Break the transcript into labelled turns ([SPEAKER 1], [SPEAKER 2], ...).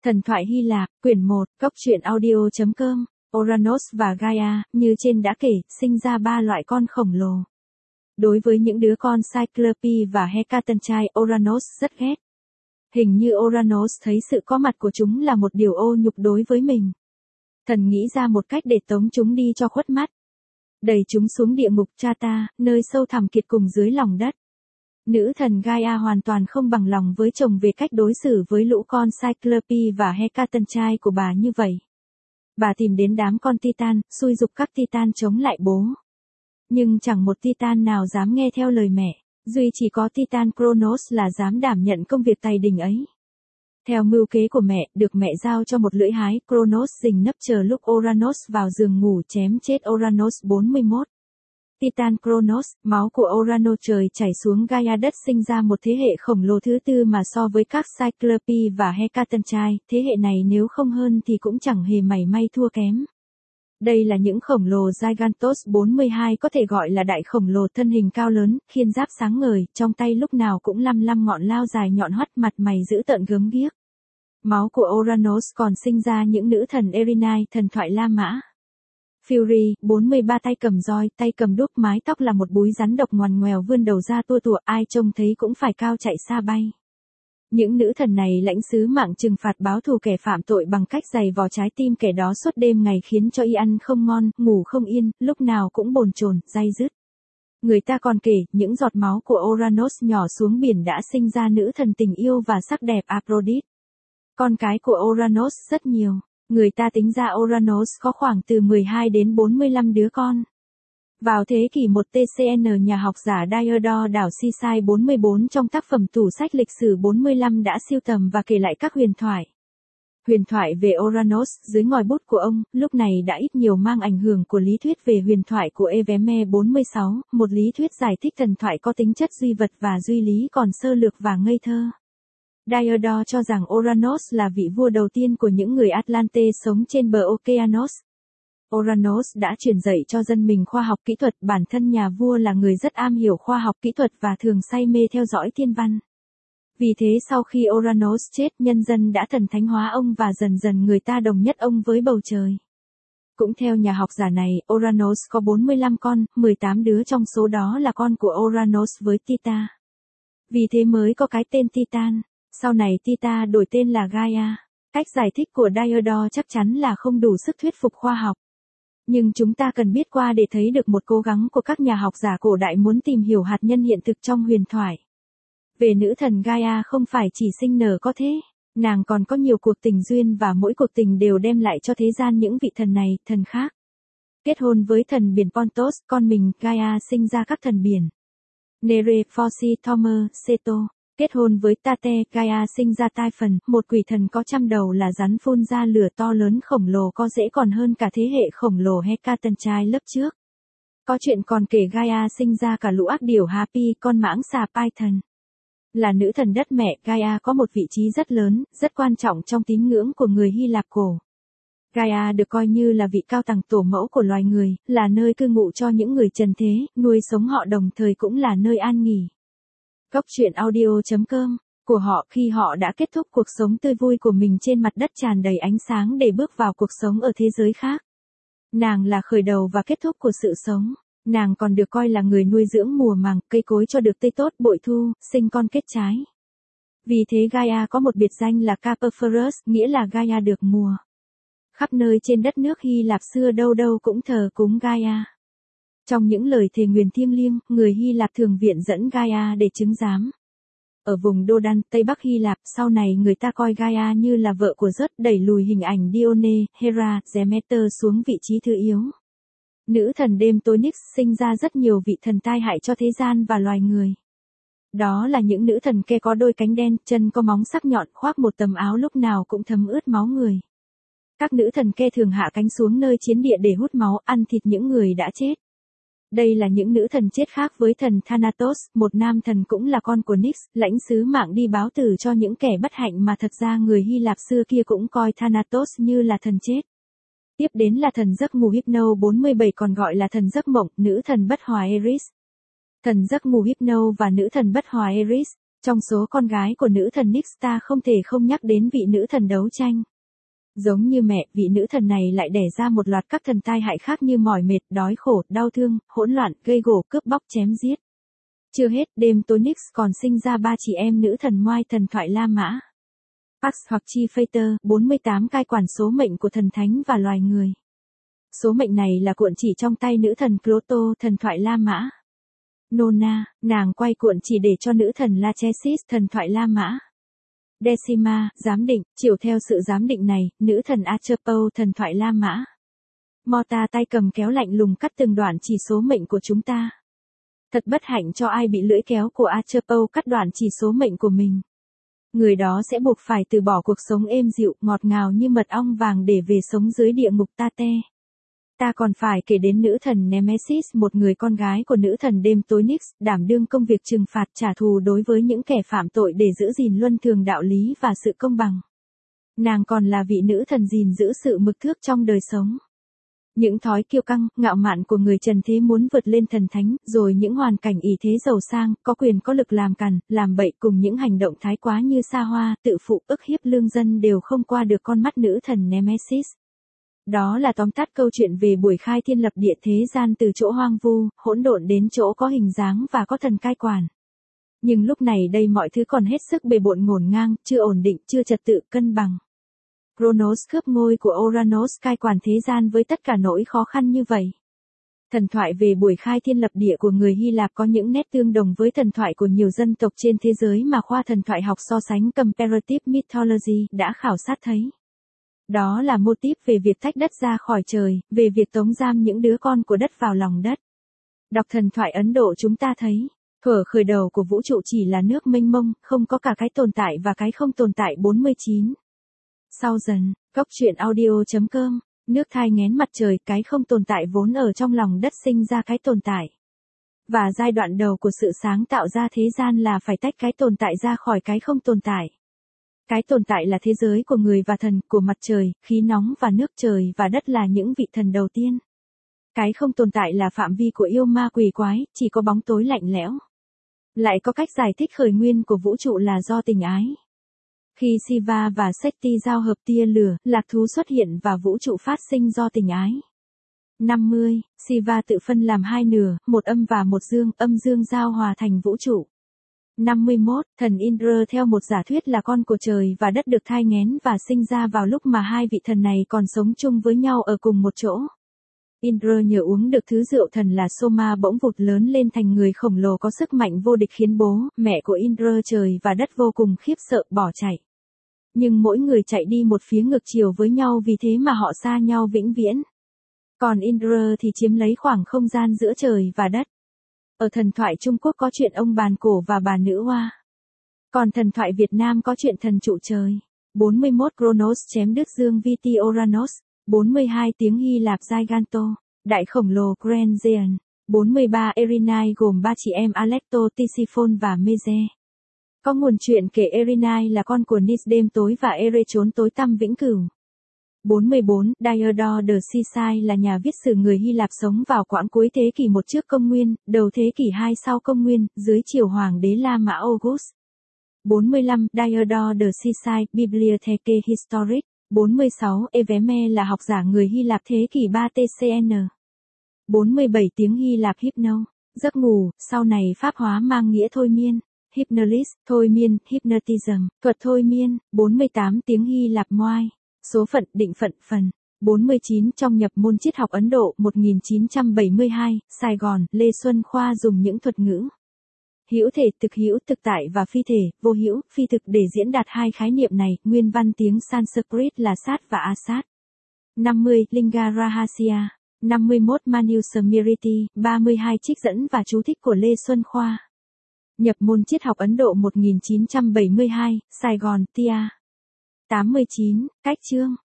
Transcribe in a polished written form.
[SPEAKER 1] Thần thoại Hy Lạp, quyển 1, Cốc truyện audio.com, Ouranos và Gaia, như trên đã kể, sinh ra 3 loại con khổng lồ. Đối với những đứa con Cyclope và Hecatonchyr, Ouranos rất ghét. Hình như Ouranos thấy sự có mặt của chúng là một điều ô nhục đối với mình. Thần nghĩ ra một cách để tống chúng đi cho khuất mắt. Đẩy chúng xuống địa ngục Chata, nơi sâu thẳm kiệt cùng dưới lòng đất. Nữ thần Gaia hoàn toàn không bằng lòng với chồng về cách đối xử với lũ con Cyclope và Hecatonchyr của bà như vậy. Bà tìm đến đám con Titan, xui giục các Titan chống lại bố. Nhưng chẳng một Titan nào dám nghe theo lời mẹ, duy chỉ có Titan Kronos là dám đảm nhận công việc tày đình ấy. Theo mưu kế của mẹ, được mẹ giao cho một lưỡi hái, Kronos rình nấp chờ lúc Ouranos vào giường ngủ chém chết Ouranos 41. Titan Kronos, máu của Ouranos trời chảy xuống Gaia đất sinh ra một thế hệ khổng lồ thứ tư mà so với các Cyclope và Hecatonchyr, thế hệ này nếu không hơn thì cũng chẳng hề mảy may thua kém. Đây là những khổng lồ Gigantos 42 có thể gọi là đại khổng lồ thân hình cao lớn, khiên giáp sáng ngời, trong tay lúc nào cũng lăm ngọn lao dài nhọn hoắt mặt mày dữ tợn gớm ghiếc. Máu của Ouranos còn sinh ra những nữ thần Erinai, thần thoại La Mã. Fury, 43 tay cầm roi, tay cầm đuốc, mái tóc là một búi rắn độc ngoằn ngoèo vươn đầu ra tua tủa, ai trông thấy cũng phải cao chạy xa bay. Những nữ thần này lãnh sứ mạng trừng phạt báo thù kẻ phạm tội bằng cách giày vò trái tim kẻ đó suốt đêm ngày khiến cho y ăn không ngon, ngủ không yên, lúc nào cũng bồn chồn, day dứt. Người ta còn kể, những giọt máu của Ouranos nhỏ xuống biển đã sinh ra nữ thần tình yêu và sắc đẹp Aphrodite. Con cái của Ouranos rất nhiều. Người ta tính ra Ouranos có khoảng từ 12 đến 45 đứa con. Vào thế kỷ 1 TCN, nhà học giả Diodor đảo Seaside 44 trong tác phẩm tủ sách lịch sử 45 đã sưu tầm và kể lại các huyền thoại. Huyền thoại về Ouranos dưới ngòi bút của ông, lúc này đã ít nhiều mang ảnh hưởng của lý thuyết về huyền thoại của Eveme 46, một lý thuyết giải thích thần thoại có tính chất duy vật và duy lý còn sơ lược và ngây thơ. Diodor cho rằng Ouranos là vị vua đầu tiên của những người Atlante sống trên bờ Okeanos. Ouranos đã truyền dạy cho dân mình khoa học kỹ thuật, bản thân nhà vua là người rất am hiểu khoa học kỹ thuật và thường say mê theo dõi thiên văn. Vì thế sau khi Ouranos chết, nhân dân đã thần thánh hóa ông và dần dần người ta đồng nhất ông với bầu trời. Cũng theo nhà học giả này, Ouranos có 45 con, 18 đứa trong số đó là con của Ouranos với Tita. Vì thế mới có cái tên Titan. Sau này Tita đổi tên là Gaia. Cách giải thích của Diodor chắc chắn là không đủ sức thuyết phục khoa học. Nhưng chúng ta cần biết qua để thấy được một cố gắng của các nhà học giả cổ đại muốn tìm hiểu hạt nhân hiện thực trong huyền thoại. Về nữ thần Gaia không phải chỉ sinh nở có thế, nàng còn có nhiều cuộc tình duyên và mỗi cuộc tình đều đem lại cho thế gian những vị thần này, thần khác. Kết hôn với thần biển Pontos, con mình, Gaia sinh ra các thần biển. Nere, Phoci, Thomer, Seto. Kết hôn với Tate, Gaia sinh ra Typhon, một quỷ thần có 100 đầu là rắn phun ra lửa to lớn khổng lồ có rễ còn hơn cả thế hệ khổng lồ Hecatonchyr lớp trước. Có chuyện còn kể Gaia sinh ra cả lũ ác điểu Happy, con mãng xà Python. Là nữ thần đất mẹ, Gaia có một vị trí rất lớn, rất quan trọng trong tín ngưỡng của người Hy Lạp cổ. Gaia được coi như là vị cao tầng tổ mẫu của loài người, là nơi cư ngụ cho những người trần thế, nuôi sống họ đồng thời cũng là nơi an nghỉ. Cốc truyện audio.com, của họ khi họ đã kết thúc cuộc sống tươi vui của mình trên mặt đất tràn đầy ánh sáng để bước vào cuộc sống ở thế giới khác. Nàng là khởi đầu và kết thúc của sự sống. Nàng còn được coi là người nuôi dưỡng mùa màng, cây cối cho được tươi tốt bội thu, sinh con kết trái. Vì thế Gaia có một biệt danh là Carpophoros, nghĩa là Gaia được mùa. Khắp nơi trên đất nước Hy Lạp xưa đâu đâu cũng thờ cúng Gaia. Trong những lời thề nguyền thiêng liêng, người Hy Lạp thường viện dẫn Gaia để chứng giám. Ở vùng Đô-đan, Tây Bắc Hy Lạp, sau này người ta coi Gaia như là vợ của Zeus, đẩy lùi hình ảnh Dione, Hera, Demeter xuống vị trí thứ yếu. Nữ thần đêm tối Nyx sinh ra rất nhiều vị thần tai hại cho thế gian và loài người. Đó là những nữ thần ke có đôi cánh đen, chân có móng sắc nhọn, khoác một tấm áo lúc nào cũng thấm ướt máu người. Các nữ thần ke thường hạ cánh xuống nơi chiến địa để hút máu, ăn thịt những người đã chết. Đây là những nữ thần chết khác với thần Thanatos, một nam thần cũng là con của Nyx, lãnh sứ mạng đi báo tử cho những kẻ bất hạnh mà thật ra người Hy Lạp xưa kia cũng coi Thanatos như là thần chết. Tiếp đến là thần giấc ngủ Hypno 47 còn gọi là thần giấc mộng, nữ thần bất hòa Eris. Thần giấc ngủ Hypno và nữ thần bất hòa Eris, Trong số con gái của nữ thần Nyx không thể không nhắc đến vị nữ thần đấu tranh. Giống như mẹ, vị nữ thần này lại đẻ ra một loạt các thần tai hại khác như mỏi mệt, đói khổ, đau thương, hỗn loạn, gây gổ, cướp bóc, chém giết. Chưa hết, đêm tối Nyx còn sinh ra 3 chị em nữ thần Moai thần thoại La Mã. Pax hoặc Chi Phaetor, 48 cai quản số mệnh của thần thánh và loài người. Số mệnh này là cuộn chỉ trong tay nữ thần Cloto thần thoại La Mã. Nona, nàng quay cuộn chỉ để cho nữ thần Lachesis thần thoại La Mã. Decima, giám định, chiều theo sự giám định này, nữ thần Atropos thần thoại La Mã. Morta tay cầm kéo lạnh lùng cắt từng đoạn chỉ số mệnh của chúng ta. Thật bất hạnh cho ai bị lưỡi kéo của Atropos cắt đoạn chỉ số mệnh của mình. Người đó sẽ buộc phải từ bỏ cuộc sống êm dịu, ngọt ngào như mật ong vàng để về sống dưới địa ngục Tate. Ta còn phải kể đến nữ thần Nemesis, một người con gái của nữ thần đêm tối Nyx, đảm đương công việc trừng phạt trả thù đối với những kẻ phạm tội để giữ gìn luân thường đạo lý và sự công bằng. Nàng còn là vị nữ thần gìn giữ sự mực thước trong đời sống. Những thói kiêu căng, ngạo mạn của người trần thế muốn vượt lên thần thánh, rồi những hoàn cảnh ỷ thế giàu sang, có quyền có lực làm càn, làm bậy cùng những hành động thái quá như xa hoa, tự phụ, ức hiếp lương dân đều không qua được con mắt nữ thần Nemesis. Đó là tóm tắt câu chuyện về buổi khai thiên lập địa thế gian từ chỗ hoang vu, hỗn độn đến chỗ có hình dáng và có thần cai quản. Nhưng lúc này đây mọi thứ còn hết sức bề bộn ngổn ngang, chưa ổn định, chưa trật tự, cân bằng. Kronos cướp ngôi của Ouranos cai quản thế gian với tất cả nỗi khó khăn như vậy. Thần thoại về buổi khai thiên lập địa của người Hy Lạp có những nét tương đồng với thần thoại của nhiều dân tộc trên thế giới mà khoa thần thoại học so sánh Comparative Mythology đã khảo sát thấy. Đó là mô típ về việc tách đất ra khỏi trời, về việc tống giam những đứa con của đất vào lòng đất. Đọc thần thoại Ấn Độ chúng ta thấy, thuở khởi đầu của vũ trụ chỉ là nước mênh mông, không có cả cái tồn tại và cái không tồn tại 49. Sau dần, góc truyện audio.com, nước thai nghén mặt trời, cái không tồn tại vốn ở trong lòng đất sinh ra cái tồn tại. Và giai đoạn đầu của sự sáng tạo ra thế gian là phải tách cái tồn tại ra khỏi cái không tồn tại. Cái tồn tại là thế giới của người và thần, của mặt trời, khí nóng và nước, trời và đất là những vị thần đầu tiên. Cái không tồn tại là phạm vi của yêu ma quỷ quái, chỉ có bóng tối lạnh lẽo. Lại có cách giải thích khởi nguyên của vũ trụ là do tình ái. Khi Shiva và Shakti giao hợp tia lửa, lạc thú xuất hiện và vũ trụ phát sinh do tình ái. 50. Shiva tự phân làm hai nửa, một âm và một dương, âm dương giao hòa thành vũ trụ. 51. Thần Indra theo một giả thuyết là con của trời và đất được thai nghén và sinh ra vào lúc mà hai vị thần này còn sống chung với nhau ở cùng một chỗ. Indra nhờ uống được thứ rượu thần là Soma bỗng vụt lớn lên thành người khổng lồ có sức mạnh vô địch khiến bố, mẹ của Indra trời và đất vô cùng khiếp sợ bỏ chạy. Nhưng mỗi người chạy đi một phía ngược chiều với nhau vì thế mà họ xa nhau vĩnh viễn. Còn Indra thì chiếm lấy khoảng không gian giữa trời và đất. Ở thần thoại Trung Quốc có chuyện ông bàn cổ và bà nữ hoa. Còn thần thoại Việt Nam có chuyện thần trụ trời. 41 Kronos chém đứt dương Viti Ouranos. 42 tiếng Hy Lạp Giganto, đại khổng lồ Grand Giant. 43 Erinai gồm 3 chị em Alecto, Tisiphone và Meze. Có nguồn chuyện kể Erinai là con của Nis đêm tối và Ere trốn tối tăm vĩnh cửu. 44 Diodor de Sicile là nhà viết sử người Hy Lạp sống vào quãng cuối thế kỷ 1 trước công nguyên, đầu thế kỷ 2 sau công nguyên, dưới triều hoàng đế La Mã August. 45 Diodor de Sicile, Bibliothèque Historique. 46 Eveme là học giả người Hy Lạp thế kỷ 3 TCN. 47 tiếng Hy Lạp Hypno, giấc ngủ, sau này pháp hóa mang nghĩa thôi miên. Hypnolis, thôi miên, hypnotism, thuật thôi miên. 48 tiếng Hy Lạp Moai, số phận, định phận, phần. 49 trong nhập môn triết học Ấn Độ 1972, Sài Gòn, Lê Xuân Khoa dùng những thuật ngữ hữu thể, hữu thực tại và phi thể, vô hữu, phi thực để diễn đạt hai khái niệm này. Nguyên văn tiếng Sanskrit là sát và asat. 50 Linga Rahasya. 51 Manusmriti, 32 trích dẫn và chú thích của Lê Xuân Khoa. Nhập môn triết học Ấn Độ 1972, Sài Gòn, Tia. 89 Cách chương